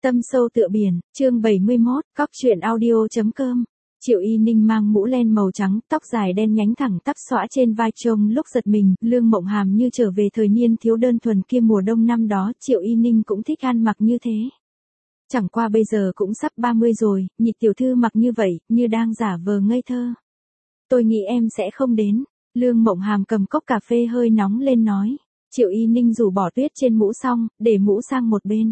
Tâm sâu tựa biển, chương 71, cóc truyện audio.com. Triệu Y Ninh mang mũ len màu trắng, tóc dài đen nhánh thẳng tắp xõa trên vai trông lúc giật mình, Lương Mộng Hàm như trở về thời niên thiếu đơn thuần kia mùa đông năm đó, Triệu Y Ninh cũng thích ăn mặc như thế. Chẳng qua bây giờ cũng sắp 30 rồi, nhị tiểu thư mặc như vậy, như đang giả vờ ngây thơ. Tôi nghĩ em sẽ không đến. Lương Mộng Hàm cầm cốc cà phê hơi nóng lên nói. Triệu Y Ninh rủ bỏ tuyết trên mũ xong, để mũ sang một bên.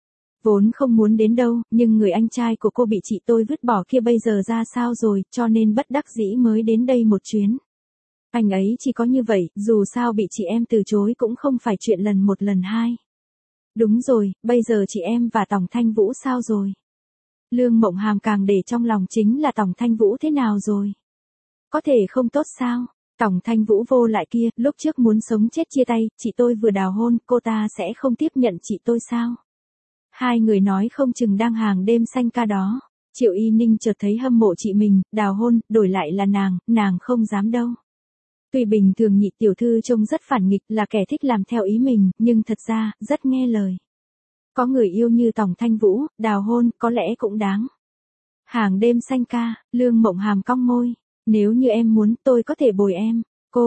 Vốn không muốn đến đâu, nhưng người anh trai của cô bị chị tôi vứt bỏ kia bây giờ ra sao rồi, cho nên bất đắc dĩ mới đến đây một chuyến. Anh ấy chỉ có như vậy, dù sao bị chị em từ chối cũng không phải chuyện lần một lần hai. Đúng rồi, bây giờ chị em và Tòng Thanh Vũ sao rồi? Lương Mộng Hàm càng để trong lòng chính là Tòng Thanh Vũ thế nào rồi? Có thể không tốt sao? Tòng Thanh Vũ vô lại kia, lúc trước muốn sống chết chia tay, chị tôi vừa đào hôn, cô ta sẽ không tiếp nhận chị tôi sao? Hai người nói không chừng đang hàng đêm xanh ca đó. Triệu Y Ninh chợt thấy hâm mộ chị mình, đào hôn, đổi lại là nàng không dám đâu. Tuy bình thường nhị tiểu thư trông rất phản nghịch, là kẻ thích làm theo ý mình, nhưng thật ra, rất nghe lời. Có người yêu như Tòng Thanh Vũ, đào hôn, có lẽ cũng đáng. Hàng đêm xanh ca, Lương Mộng Hàm cong môi. Nếu như em muốn, tôi có thể bồi em.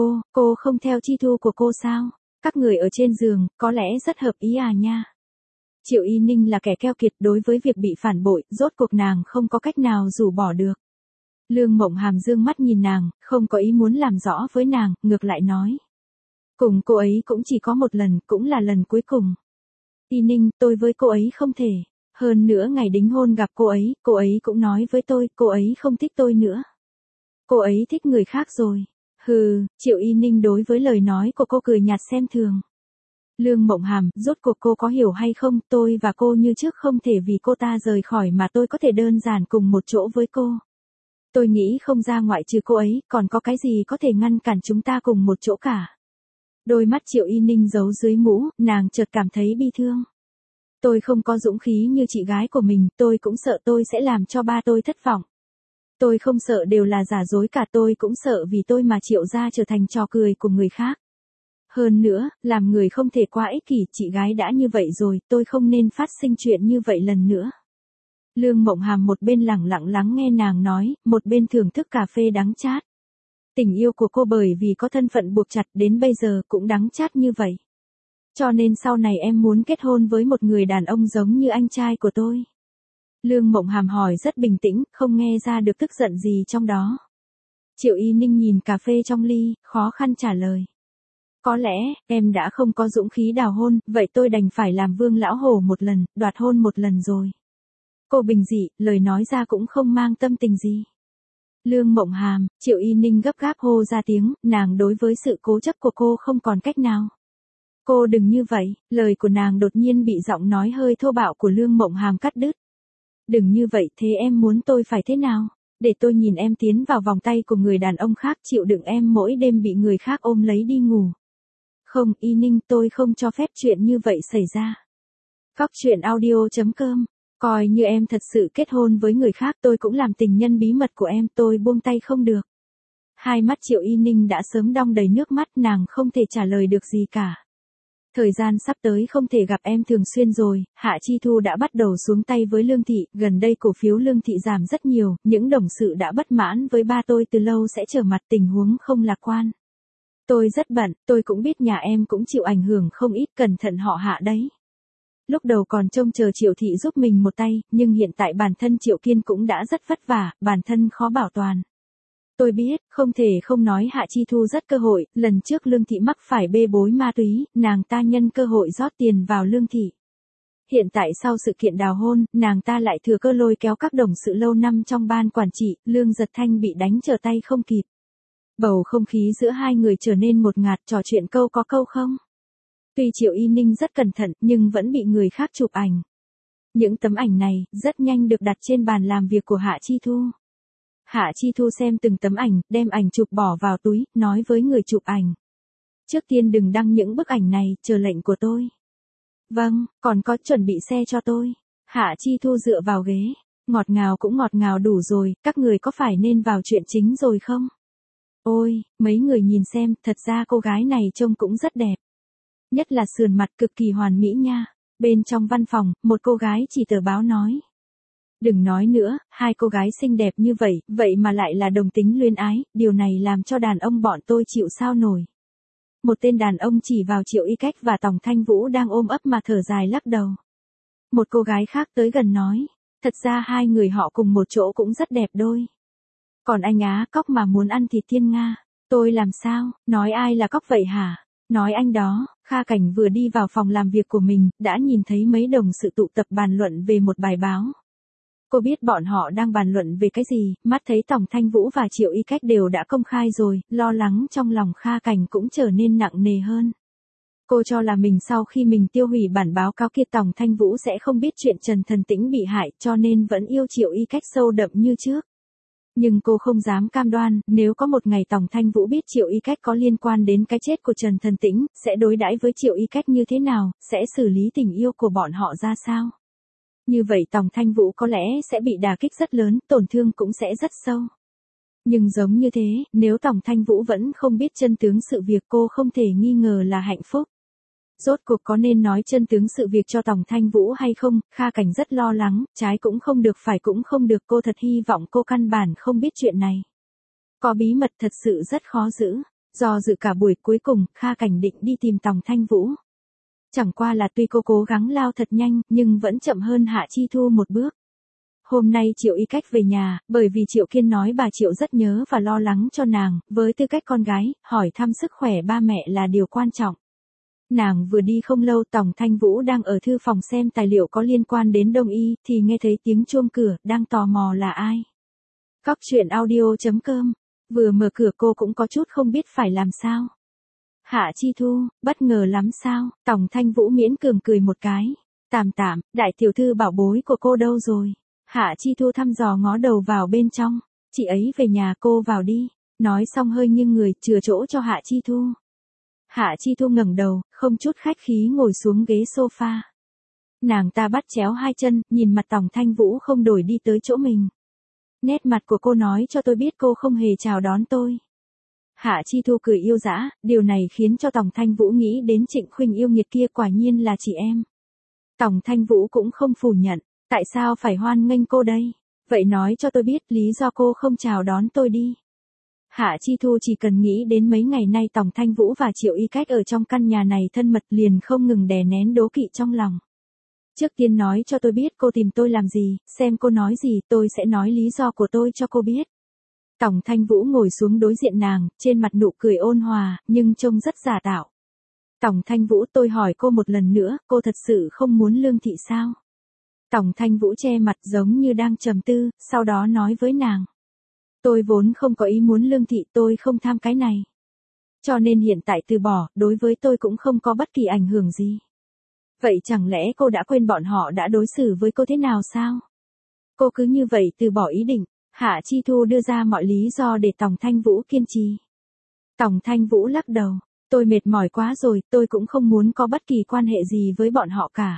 Cô không theo chi thu của cô sao? Các người ở trên giường, có lẽ rất hợp ý à nha. Triệu Y Ninh là kẻ keo kiệt, đối với việc bị phản bội, rốt cuộc nàng không có cách nào rũ bỏ được. Lương Mộng Hàm dương mắt nhìn nàng, không có ý muốn làm rõ với nàng, ngược lại nói. Cùng cô ấy cũng chỉ có một lần, cũng là lần cuối cùng. Y Ninh, tôi với cô ấy không thể. Hơn nữa ngày đính hôn gặp cô ấy cũng nói với tôi, cô ấy không thích tôi nữa. Cô ấy thích người khác rồi. Hừ, Triệu Y Ninh đối với lời nói của cô cười nhạt xem thường. Lương Mộng Hàm, rốt cuộc cô có hiểu hay không, tôi và cô như trước không thể vì cô ta rời khỏi mà tôi có thể đơn giản cùng một chỗ với cô. Tôi nghĩ không ra ngoại trừ cô ấy, còn có cái gì có thể ngăn cản chúng ta cùng một chỗ cả. Đôi mắt Triệu Y Ninh giấu dưới mũ, nàng chợt cảm thấy bi thương. Tôi không có dũng khí như chị gái của mình, tôi cũng sợ tôi sẽ làm cho ba tôi thất vọng. Tôi không sợ đều là giả dối cả, tôi cũng sợ vì tôi mà Triệu gia trở thành trò cười của người khác. Hơn nữa, làm người không thể quá ích kỷ, chị gái đã như vậy rồi, tôi không nên phát sinh chuyện như vậy lần nữa. Lương Mộng Hàm một bên lẳng lặng lắng nghe nàng nói, một bên thưởng thức cà phê đắng chát. Tình yêu của cô bởi vì có thân phận buộc chặt đến bây giờ cũng đắng chát như vậy. Cho nên sau này em muốn kết hôn với một người đàn ông giống như anh trai của tôi. Lương Mộng Hàm hỏi rất bình tĩnh, không nghe ra được tức giận gì trong đó. Triệu Y Ninh nhìn cà phê trong ly, khó khăn trả lời. Có lẽ, em đã không có dũng khí đào hôn, vậy tôi đành phải làm Vương Lão Hổ một lần, đoạt hôn một lần rồi. Cô bình dị, lời nói ra cũng không mang tâm tình gì. Lương Mộng Hàm, Triệu Y Ninh gấp gáp hô ra tiếng, nàng đối với sự cố chấp của cô không còn cách nào. Cô đừng như vậy, lời của nàng đột nhiên bị giọng nói hơi thô bạo của Lương Mộng Hàm cắt đứt. Đừng như vậy, thế em muốn tôi phải thế nào? Để tôi nhìn em tiến vào vòng tay của người đàn ông khác, chịu đựng em mỗi đêm bị người khác ôm lấy đi ngủ. Không, Y Ninh, tôi không cho phép chuyện như vậy xảy ra. Cóc truyện audio.com. Coi như em thật sự kết hôn với người khác, tôi cũng làm tình nhân bí mật của em, tôi buông tay không được. Hai mắt Triệu Y Ninh đã sớm đong đầy nước mắt, nàng không thể trả lời được gì cả. Thời gian sắp tới không thể gặp em thường xuyên rồi, Hạ Chi Thu đã bắt đầu xuống tay với Lương Thị, gần đây cổ phiếu Lương Thị giảm rất nhiều, những đồng sự đã bất mãn với ba tôi từ lâu sẽ trở mặt, tình huống không lạc quan. Tôi rất bận, tôi cũng biết nhà em cũng chịu ảnh hưởng không ít, cẩn thận họ Hạ đấy. Lúc đầu còn trông chờ Triệu Thị giúp mình một tay, nhưng hiện tại bản thân Triệu Kiên cũng đã rất vất vả, bản thân khó bảo toàn. Tôi biết, không thể không nói Hạ Chi Thu rất cơ hội, lần trước Lương Thị mắc phải bê bối ma túy, nàng ta nhân cơ hội rót tiền vào Lương Thị. Hiện tại sau sự kiện đào hôn, nàng ta lại thừa cơ lôi kéo các đồng sự lâu năm trong ban quản trị, Lương Giật Thanh bị đánh trở tay không kịp. Bầu không khí giữa hai người trở nên ngột ngạt, trò chuyện câu có câu không. Tuy Triệu Y Ninh rất cẩn thận, nhưng vẫn bị người khác chụp ảnh. Những tấm ảnh này, rất nhanh được đặt trên bàn làm việc của Hạ Chi Thu. Hạ Chi Thu xem từng tấm ảnh, đem ảnh chụp bỏ vào túi, nói với người chụp ảnh. Trước tiên đừng đăng những bức ảnh này, chờ lệnh của tôi. Vâng, còn có chuẩn bị xe cho tôi. Hạ Chi Thu dựa vào ghế. Ngọt ngào cũng ngọt ngào đủ rồi, các người có phải nên vào chuyện chính rồi không? Ôi, mấy người nhìn xem, thật ra cô gái này trông cũng rất đẹp. Nhất là sườn mặt cực kỳ hoàn mỹ nha. Bên trong văn phòng, một cô gái chỉ tờ báo nói. Đừng nói nữa, hai cô gái xinh đẹp như vậy, vậy mà lại là đồng tính luyến ái, điều này làm cho đàn ông bọn tôi chịu sao nổi. Một tên đàn ông chỉ vào Triệu Y Cách và Tòng Thanh Vũ đang ôm ấp mà thở dài lắc đầu. Một cô gái khác tới gần nói, thật ra hai người họ cùng một chỗ cũng rất đẹp đôi. Còn anh Á Cóc mà muốn ăn thịt thiên nga, tôi làm sao, nói ai là Cóc vậy hả? Nói anh đó. Kha Cảnh vừa đi vào phòng làm việc của mình, đã nhìn thấy mấy đồng sự tụ tập bàn luận về một bài báo. Cô biết bọn họ đang bàn luận về cái gì, mắt thấy Tòng Thanh Vũ và Triệu Y Cách đều đã công khai rồi, lo lắng trong lòng Kha Cảnh cũng trở nên nặng nề hơn. Cô cho là mình sau khi mình tiêu hủy bản báo cáo kia Tòng Thanh Vũ sẽ không biết chuyện Trần Thần Tĩnh bị hại cho nên vẫn yêu Triệu Y Cách sâu đậm như trước. Nhưng cô không dám cam đoan, nếu có một ngày Tòng Thanh Vũ biết Triệu Y Cách có liên quan đến cái chết của Trần Thần Tĩnh, sẽ đối đãi với Triệu Y Cách như thế nào, sẽ xử lý tình yêu của bọn họ ra sao. Như vậy Tòng Thanh Vũ có lẽ sẽ bị đả kích rất lớn, tổn thương cũng sẽ rất sâu. Nhưng giống như thế, nếu Tòng Thanh Vũ vẫn không biết chân tướng sự việc cô không thể nghi ngờ là hạnh phúc. Rốt cuộc có nên nói chân tướng sự việc cho Tòng Thanh Vũ hay không, Kha Cảnh rất lo lắng, trái cũng không được phải cũng không được, cô thật hy vọng cô căn bản không biết chuyện này. Có bí mật thật sự rất khó giữ, do dự cả buổi cuối cùng, Kha Cảnh định đi tìm Tòng Thanh Vũ. Chẳng qua là tuy cô cố gắng lao thật nhanh, nhưng vẫn chậm hơn Hạ Chi Thu một bước. Hôm nay Triệu Y Cách về nhà, bởi vì Triệu Kiên nói bà Triệu rất nhớ và lo lắng cho nàng, với tư cách con gái, hỏi thăm sức khỏe ba mẹ là điều quan trọng. Nàng vừa đi không lâu Tòng Thanh Vũ đang ở thư phòng xem tài liệu có liên quan đến Đông Y, thì nghe thấy tiếng chuông cửa, đang tò mò là ai. Cóc truyện audio.com, vừa mở cửa cô cũng có chút không biết phải làm sao. Hạ Chi Thu, bất ngờ lắm sao, Tòng Thanh Vũ miễn cường cười một cái. Tạm, đại tiểu thư bảo bối của cô đâu rồi? Hạ Chi Thu thăm dò ngó đầu vào bên trong, chị ấy về nhà cô vào đi, nói xong hơi nghiêng người, chừa chỗ cho Hạ Chi Thu. Hạ Chi Thu ngẩng đầu, không chút khách khí ngồi xuống ghế sofa. Nàng ta bắt chéo hai chân, nhìn mặt Tòng Thanh Vũ không đổi đi tới chỗ mình. Nét mặt của cô nói cho tôi biết cô không hề chào đón tôi. Hạ Chi Thu cười yêu dã, điều này khiến cho Tòng Thanh Vũ nghĩ đến Trịnh Khuynh yêu nghiệt kia, quả nhiên là chị em. Tòng Thanh Vũ cũng không phủ nhận, tại sao phải hoan nghênh cô đây? Vậy nói cho tôi biết lý do cô không chào đón tôi đi. Hạ Chi Thu chỉ cần nghĩ đến mấy ngày nay Tòng Thanh Vũ và Triệu Y Cách ở trong căn nhà này thân mật liền không ngừng đè nén đố kỵ trong lòng. Trước tiên nói cho tôi biết cô tìm tôi làm gì, xem cô nói gì tôi sẽ nói lý do của tôi cho cô biết. Tòng Thanh Vũ ngồi xuống đối diện nàng, trên mặt nụ cười ôn hòa, nhưng trông rất giả tạo. Tòng Thanh Vũ, tôi hỏi cô một lần nữa, cô thật sự không muốn lương thị sao? Tòng Thanh Vũ che mặt giống như đang trầm tư, sau đó nói với nàng. Tôi vốn không có ý muốn lương thị, tôi không tham cái này. Cho nên hiện tại từ bỏ, đối với tôi cũng không có bất kỳ ảnh hưởng gì. Vậy chẳng lẽ cô đã quên bọn họ đã đối xử với cô thế nào sao? Cô cứ như vậy từ bỏ ý định. Hạ Chi Thu đưa ra mọi lý do để Tòng Thanh Vũ kiên trì. Tòng Thanh Vũ lắc đầu, tôi mệt mỏi quá rồi, tôi cũng không muốn có bất kỳ quan hệ gì với bọn họ cả.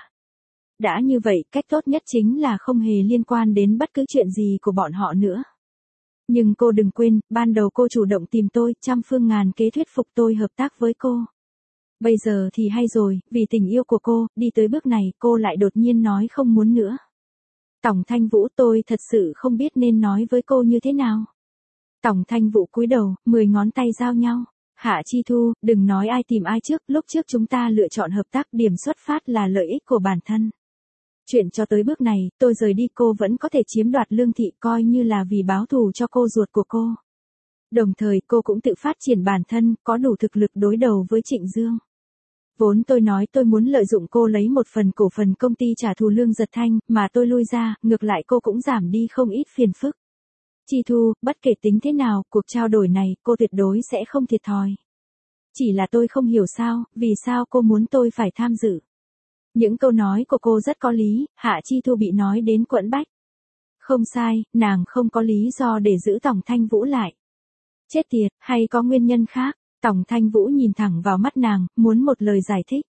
Đã như vậy, cách tốt nhất chính là không hề liên quan đến bất cứ chuyện gì của bọn họ nữa. Nhưng cô đừng quên, ban đầu cô chủ động tìm tôi, trăm phương ngàn kế thuyết phục tôi hợp tác với cô. Bây giờ thì hay rồi, vì tình yêu của cô, đi tới bước này, cô lại đột nhiên nói không muốn nữa. Tòng Thanh Vũ, tôi thật sự không biết nên nói với cô như thế nào. Tòng Thanh Vũ cúi đầu, 10 ngón tay giao nhau. Hạ Chi Thu, đừng nói ai tìm ai trước, lúc trước chúng ta lựa chọn hợp tác, điểm xuất phát là lợi ích của bản thân. Chuyện cho tới bước này, tôi rời đi cô vẫn có thể chiếm đoạt lương thị, coi như là vì báo thù cho cô ruột của cô. Đồng thời cô cũng tự phát triển bản thân, có đủ thực lực đối đầu với Trịnh Dương. Vốn tôi nói tôi muốn lợi dụng cô lấy một phần cổ phần công ty trả thù Lương Giật Thanh, mà tôi lui ra, ngược lại cô cũng giảm đi không ít phiền phức. Chi Thu, bất kể tính thế nào, cuộc trao đổi này, cô tuyệt đối sẽ không thiệt thòi. Chỉ là tôi không hiểu sao, vì sao cô muốn tôi phải tham dự. Những câu nói của cô rất có lý, Hạ Chi Thu bị nói đến quẫn bách. Không sai, nàng không có lý do để giữ Tòng Thanh Vũ lại. Chết tiệt, hay có nguyên nhân khác? Tòng Thanh Vũ nhìn thẳng vào mắt nàng, muốn một lời giải thích.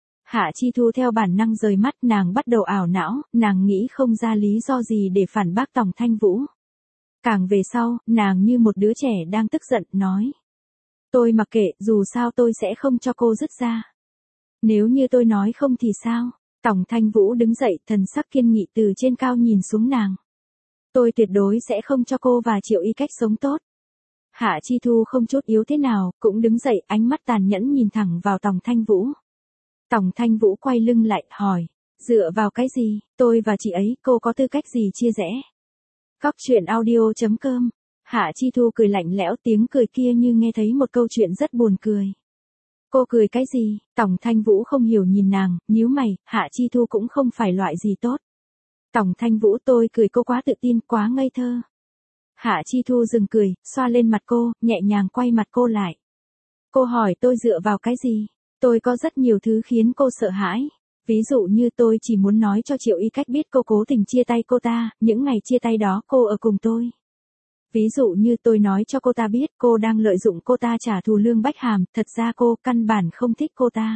Hạ Chi Thu theo bản năng rời mắt, nàng bắt đầu ảo não, nàng nghĩ không ra lý do gì để phản bác Tòng Thanh Vũ. Càng về sau, nàng như một đứa trẻ đang tức giận, nói. Tôi mặc kệ, dù sao tôi sẽ không cho cô dứt ra. Nếu như tôi nói không thì sao? Tòng Thanh Vũ đứng dậy, thần sắc kiên nghị từ trên cao nhìn xuống nàng. Tôi tuyệt đối sẽ không cho cô và Triệu Y Cách sống tốt. Hạ Chi Thu không chút yếu thế nào, cũng đứng dậy, ánh mắt tàn nhẫn nhìn thẳng vào Tòng Thanh Vũ. Tòng Thanh Vũ quay lưng lại, hỏi, dựa vào cái gì, tôi và chị ấy, cô có tư cách gì chia rẽ? Cóc truyện audio.com. Hạ Chi Thu cười lạnh lẽo, tiếng cười kia như nghe thấy một câu chuyện rất buồn cười. Cô cười cái gì? Tòng Thanh Vũ không hiểu nhìn nàng, nhíu mày, Hạ Chi Thu cũng không phải loại gì tốt. Tòng Thanh Vũ, tôi cười cô quá tự tin, quá ngây thơ. Hạ Chi Thu dừng cười, xoa lên mặt cô, nhẹ nhàng quay mặt cô lại. Cô hỏi tôi dựa vào cái gì? Tôi có rất nhiều thứ khiến cô sợ hãi. Ví dụ như tôi chỉ muốn nói cho Triệu Y Cách biết cô cố tình chia tay cô ta, những ngày chia tay đó cô ở cùng tôi. Ví dụ như tôi nói cho cô ta biết cô đang lợi dụng cô ta trả thù Lương Bách Hàm, thật ra cô căn bản không thích cô ta.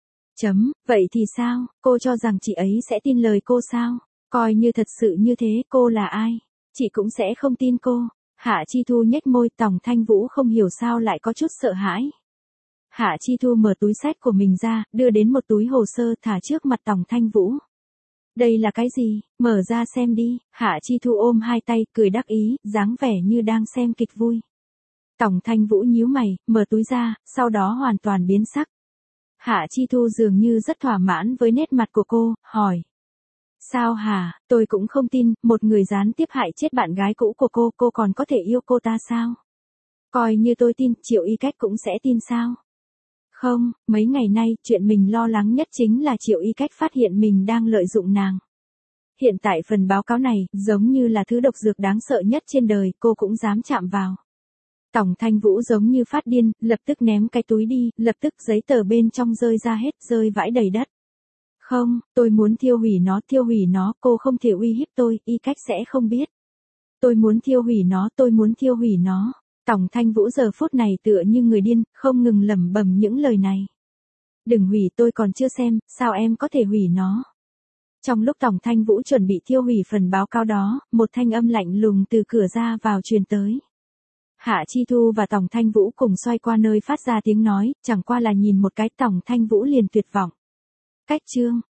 Vậy thì sao, cô cho rằng chị ấy sẽ tin lời cô sao? Coi như thật sự như thế, cô là ai? Chị cũng sẽ không tin cô. Hạ Chi Thu nhếch môi, Tòng Thanh Vũ không hiểu sao lại có chút sợ hãi. Hạ Chi Thu mở túi xách của mình ra, đưa đến một túi hồ sơ thả trước mặt Tòng Thanh Vũ. Đây là cái gì, mở ra xem đi. Hạ Chi Thu ôm hai tay, cười đắc ý, dáng vẻ như đang xem kịch vui. Tòng Thanh Vũ nhíu mày, mở túi ra, sau đó hoàn toàn biến sắc. Hạ Chi Thu dường như rất thỏa mãn với nét mặt của cô, hỏi. Sao hả, tôi cũng không tin, một người gián tiếp hại chết bạn gái cũ của cô còn có thể yêu cô ta sao? Coi như tôi tin, Triệu Y Cách cũng sẽ tin sao? Không, mấy ngày nay, chuyện mình lo lắng nhất chính là Triệu Y Cách phát hiện mình đang lợi dụng nàng. Hiện tại phần báo cáo này, giống như là thứ độc dược đáng sợ nhất trên đời, cô cũng dám chạm vào. Tòng Thanh Vũ giống như phát điên, lập tức ném cái túi đi, lập tức giấy tờ bên trong rơi ra hết, rơi vãi đầy đất. Không, tôi muốn thiêu hủy nó, cô không thể uy hiếp tôi, Y Cách sẽ không biết. Tôi muốn thiêu hủy nó. Tòng Thanh Vũ giờ phút này tựa như người điên, không ngừng lẩm bẩm những lời này. Đừng hủy, tôi còn chưa xem, sao em có thể hủy nó? Trong lúc Tòng Thanh Vũ chuẩn bị thiêu hủy phần báo cáo đó, một thanh âm lạnh lùng từ cửa ra vào truyền tới. Hạ Chi Thu và Tòng Thanh Vũ cùng xoay qua nơi phát ra tiếng nói, chẳng qua là nhìn một cái, Tòng Thanh Vũ liền tuyệt vọng. Cách chương